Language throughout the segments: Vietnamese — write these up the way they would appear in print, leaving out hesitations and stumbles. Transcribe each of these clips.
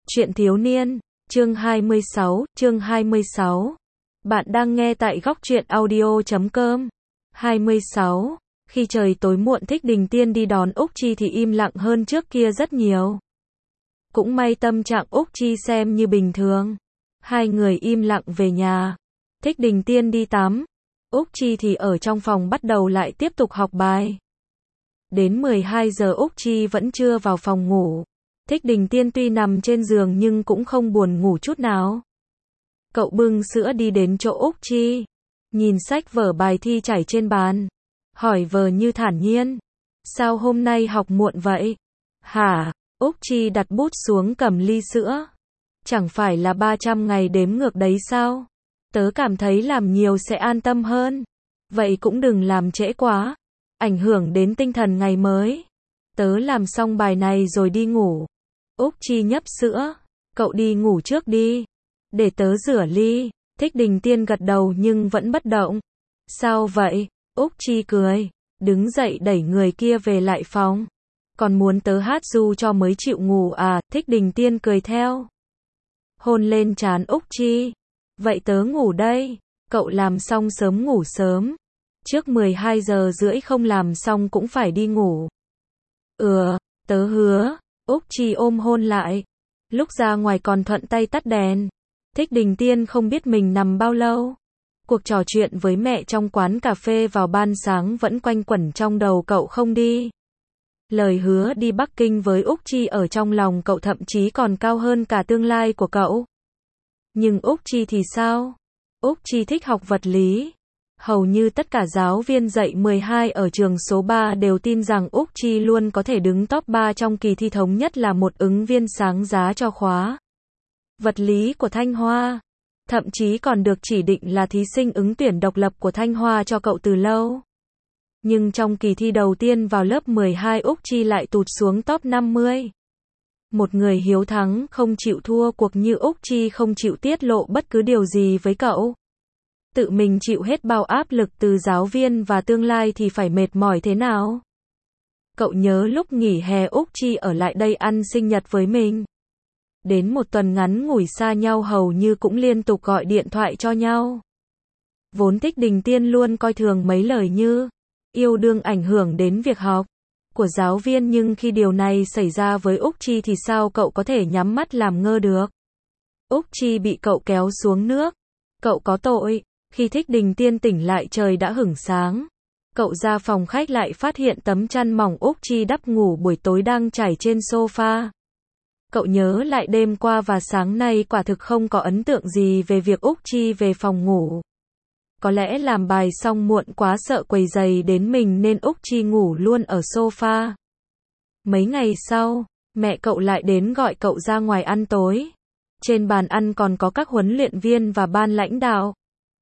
Truyện thiếu niên, chương 26. Bạn đang nghe tại góc truyện audio.com. 26. Khi trời tối muộn Thích Đình Tiên đi đón Úc Chi thì im lặng hơn trước kia rất nhiều. Cũng may tâm trạng Úc Chi xem như bình thường. Hai người im lặng về nhà. Thích Đình Tiên đi tắm. Úc Chi thì ở trong phòng bắt đầu lại tiếp tục học bài. Đến 12 giờ Úc Chi vẫn chưa vào phòng ngủ. Thích Đình Tiên tuy nằm trên giường nhưng cũng không buồn ngủ chút nào. Cậu bưng sữa đi đến chỗ Úc Chi. Nhìn sách vở bài thi trải trên bàn. Hỏi vờ như thản nhiên. Sao hôm nay học muộn vậy? Hả? Úc Chi đặt bút xuống cầm ly sữa. Chẳng phải là 300 ngày đếm ngược đấy sao? Tớ cảm thấy làm nhiều sẽ an tâm hơn. Vậy cũng đừng làm trễ quá. Ảnh hưởng đến tinh thần ngày mới. Tớ làm xong bài này rồi đi ngủ. Úc Chi nhấp sữa. Cậu đi ngủ trước đi. Để tớ rửa ly. Thích Đình Tiên gật đầu nhưng vẫn bất động. Sao vậy? Úc Chi cười. Đứng dậy đẩy người kia về lại phòng. Còn muốn tớ hát ru cho mới chịu ngủ à? Thích Đình Tiên cười theo. Hôn lên trán Úc Chi. Vậy tớ ngủ đây. Cậu làm xong sớm ngủ sớm. Trước 12 giờ rưỡi không làm xong cũng phải đi ngủ. Tớ hứa. Úc Chi ôm hôn lại. Lúc ra ngoài còn thuận tay tắt đèn. Thích Đình Tiên không biết mình nằm bao lâu. Cuộc trò chuyện với mẹ trong quán cà phê vào ban sáng vẫn quanh quẩn trong đầu cậu không đi. Lời hứa đi Bắc Kinh với Úc Chi ở trong lòng cậu thậm chí còn cao hơn cả tương lai của cậu. Nhưng Úc Chi thì sao? Úc Chi thích học vật lý. Hầu như tất cả giáo viên dạy 12 ở trường số 3 đều tin rằng Úc Chi luôn có thể đứng top 3 trong kỳ thi thống nhất là một ứng viên sáng giá cho khóa vật lý của Thanh Hoa. Thậm chí còn được chỉ định là thí sinh ứng tuyển độc lập của Thanh Hoa cho cậu từ lâu. Nhưng trong kỳ thi đầu tiên vào lớp 12 Úc Chi lại tụt xuống top 50. Một người hiếu thắng không chịu thua cuộc như Úc Chi không chịu tiết lộ bất cứ điều gì với cậu. Tự mình chịu hết bao áp lực từ giáo viên và tương lai thì phải mệt mỏi thế nào? Cậu nhớ lúc nghỉ hè Úc Chi ở lại đây ăn sinh nhật với mình. Đến một tuần ngắn ngủi xa nhau hầu như cũng liên tục gọi điện thoại cho nhau. Vốn Thích Đình Tiên luôn coi thường mấy lời như yêu đương ảnh hưởng đến việc học của giáo viên, nhưng khi điều này xảy ra với Úc Chi thì sao cậu có thể nhắm mắt làm ngơ được? Úc Chi bị cậu kéo xuống nước. Cậu có tội. Khi Thích Đình Tiên tỉnh lại trời đã hửng sáng. Cậu ra phòng khách lại phát hiện tấm chăn mỏng Úc Chi đắp ngủ buổi tối đang trải trên sofa. Cậu nhớ lại đêm qua và sáng nay quả thực không có ấn tượng gì về việc Úc Chi về phòng ngủ. Có lẽ làm bài xong muộn quá sợ quấy rầy đến mình nên Úc Chi ngủ luôn ở sofa. Mấy ngày sau, mẹ cậu lại đến gọi cậu ra ngoài ăn tối. Trên bàn ăn còn có các huấn luyện viên và ban lãnh đạo.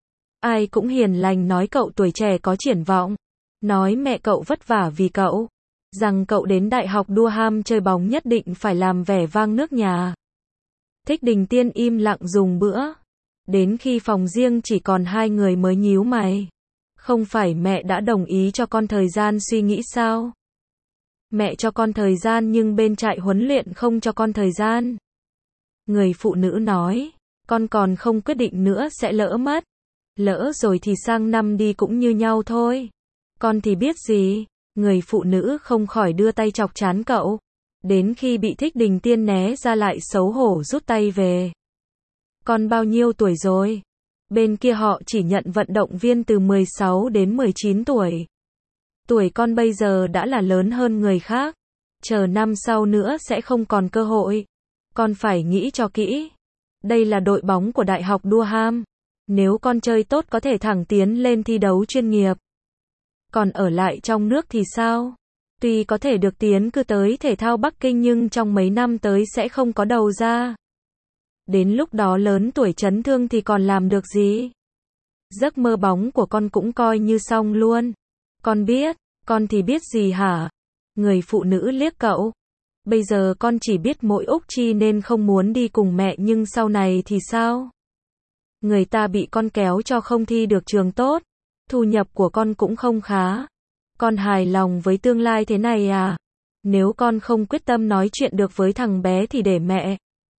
Ai cũng hiền lành nói cậu tuổi trẻ có triển vọng. Nói mẹ cậu vất vả vì cậu. Rằng cậu đến đại học Durham chơi bóng nhất định phải làm vẻ vang nước nhà. Thích Đình Tiên im lặng dùng bữa. Đến khi phòng riêng chỉ còn hai người mới nhíu mày. Không phải mẹ đã đồng ý cho con thời gian suy nghĩ sao? Mẹ cho con thời gian nhưng bên trại huấn luyện không cho con thời gian. Người phụ nữ nói, con còn không quyết định nữa sẽ lỡ mất. Lỡ rồi thì sang năm đi cũng như nhau thôi. Con thì biết gì? Người phụ nữ không khỏi đưa tay chọc trán cậu. Đến khi bị Thích Đình Tiên né ra lại xấu hổ rút tay về. Con bao nhiêu tuổi rồi? Bên kia họ chỉ nhận vận động viên từ 16 đến 19 tuổi. Tuổi con bây giờ đã là lớn hơn người khác. Chờ năm sau nữa sẽ không còn cơ hội. Con phải nghĩ cho kỹ. Đây là đội bóng của Đại học Durham. Nếu con chơi tốt có thể thẳng tiến lên thi đấu chuyên nghiệp. Còn ở lại trong nước thì sao? Tuy có thể được tiến cử tới thể thao Bắc Kinh nhưng trong mấy năm tới sẽ không có đầu ra. Đến lúc đó lớn tuổi chấn thương thì còn làm được gì? Giấc mơ bóng của con cũng coi như xong luôn. Con biết, con thì biết gì hả? Người phụ nữ liếc cậu. Bây giờ con chỉ biết mỗi Úc Chi nên không muốn đi cùng mẹ nhưng sau này thì sao? Người ta bị con kéo cho không thi được trường tốt. Thu nhập của con cũng không khá. Con hài lòng với tương lai thế này à? Nếu con không quyết tâm nói chuyện được với thằng bé thì để mẹ.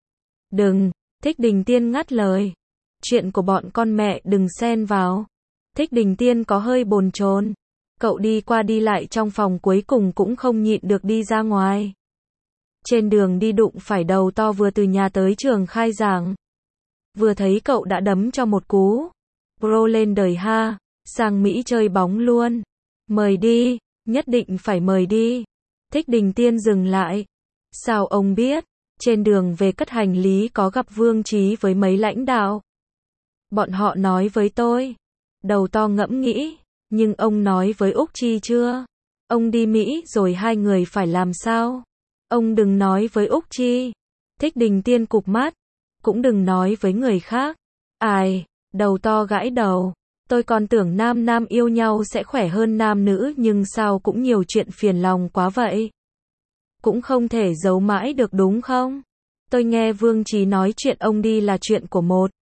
Đừng, Thích Đình Tiên ngắt lời. Chuyện của bọn con mẹ đừng xen vào. Thích Đình Tiên có hơi bồn chồn. Cậu đi qua đi lại trong phòng cuối cùng cũng không nhịn được đi ra ngoài. Trên đường đi đụng phải đầu to vừa từ nhà tới trường khai giảng. Vừa thấy cậu đã đấm cho một cú. Pro lên đời ha, sang Mỹ chơi bóng luôn. Mời đi, nhất định phải mời đi. Thích Đình Tiên dừng lại. Sao ông biết? Trên đường về cất hành lý có gặp Vương Chí với mấy lãnh đạo. Bọn họ nói với tôi. Đầu to ngẫm nghĩ. Nhưng ông nói với Úc Chi chưa? Ông đi Mỹ rồi hai người phải làm sao? Ông đừng nói với Úc Chi. Thích Đình Tiên cụp mắt. Cũng đừng nói với người khác. Ai? Đầu to gãi đầu. Tôi còn tưởng nam nam yêu nhau sẽ khỏe hơn nam nữ nhưng sao cũng nhiều chuyện phiền lòng quá vậy. Cũng không thể giấu mãi được đúng không? Tôi nghe Vương Chí nói chuyện ông đi là chuyện của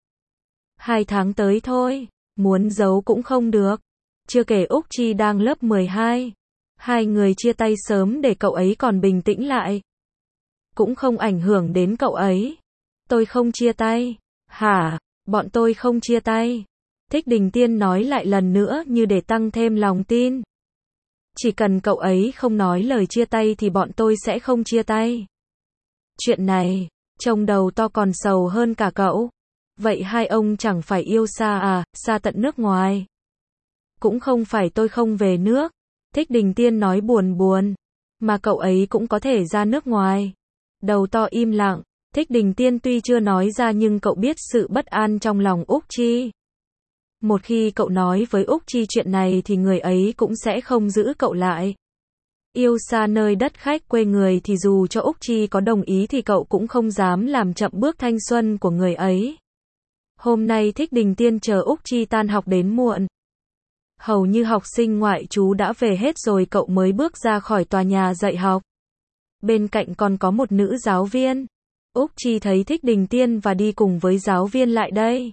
1-2 tháng tới thôi. Muốn giấu cũng không được. Chưa kể Úc Chi đang lớp 12. Hai người chia tay sớm để cậu ấy còn bình tĩnh lại. Cũng không ảnh hưởng đến cậu ấy. Tôi không chia tay. Hả? Bọn tôi không chia tay. Thích Đình Tiên nói lại lần nữa như để tăng thêm lòng tin. Chỉ cần cậu ấy không nói lời chia tay thì bọn tôi sẽ không chia tay. Chuyện này, trông đầu to còn sầu hơn cả cậu. Vậy hai ông chẳng phải yêu xa à, xa tận nước ngoài. Cũng không phải tôi không về nước. Thích Đình Tiên nói buồn buồn. Mà cậu ấy cũng có thể ra nước ngoài. Đầu to im lặng. Thích Đình Tiên tuy chưa nói ra nhưng cậu biết sự bất an trong lòng Úc Chi. Một khi cậu nói với Úc Chi chuyện này thì người ấy cũng sẽ không giữ cậu lại. Yêu xa nơi đất khách quê người thì dù cho Úc Chi có đồng ý thì cậu cũng không dám làm chậm bước thanh xuân của người ấy. Hôm nay Thích Đình Tiên chờ Úc Chi tan học đến muộn. Hầu như học sinh ngoại trú đã về hết rồi cậu mới bước ra khỏi tòa nhà dạy học. Bên cạnh còn có một nữ giáo viên. Úc Chi thấy Thích Đình Tiên và đi cùng với giáo viên lại đây.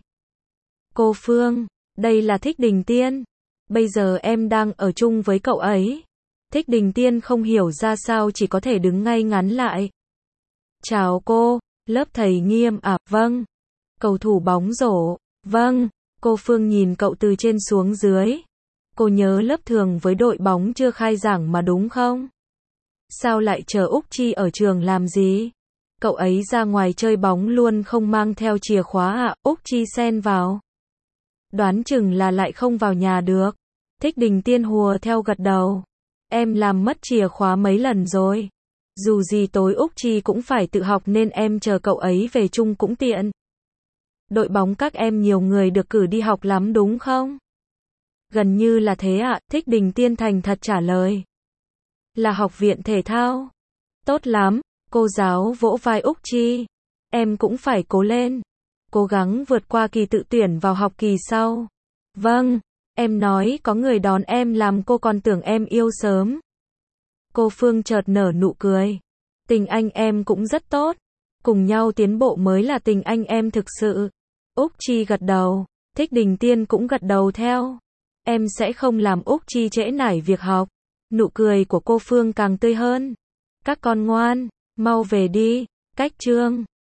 Cô Phương, đây là Thích Đình Tiên. Bây giờ em đang ở chung với cậu ấy. Thích Đình Tiên không hiểu ra sao chỉ có thể đứng ngay ngắn lại. Chào cô, lớp thầy Nghiêm à, vâng. Cầu thủ bóng rổ, vâng. Cô Phương nhìn cậu từ trên xuống dưới. Cô nhớ lớp thường với đội bóng chưa khai giảng mà đúng không? Sao lại chờ Úc Chi ở trường làm gì? Cậu ấy ra ngoài chơi bóng luôn không mang theo chìa khóa à? Úc Chi xen vào. Đoán chừng là lại không vào nhà được. Thích Đình Tiên hùa theo gật đầu. Em làm mất chìa khóa mấy lần rồi. Dù gì tối Úc Chi cũng phải tự học nên em chờ cậu ấy về chung cũng tiện. Đội bóng các em nhiều người được cử đi học lắm đúng không? Gần như là thế ạ, Thích Đình Tiên thành thật trả lời. Là học viện thể thao. Tốt lắm, cô giáo vỗ vai Úc Chi. Em cũng phải cố lên. Cố gắng vượt qua kỳ tự tuyển vào học kỳ sau. Vâng, em nói có người đón em làm cô còn tưởng em yêu sớm. Cô Phương chợt nở nụ cười. Tình anh em cũng rất tốt. Cùng nhau tiến bộ mới là tình anh em thực sự. Úc Chi gật đầu. Thích Đình Tiên cũng gật đầu theo. Em sẽ không làm Úc Chi trễ nải việc học. Nụ cười của cô Phương càng tươi hơn. Các con ngoan, mau về đi. Cách chương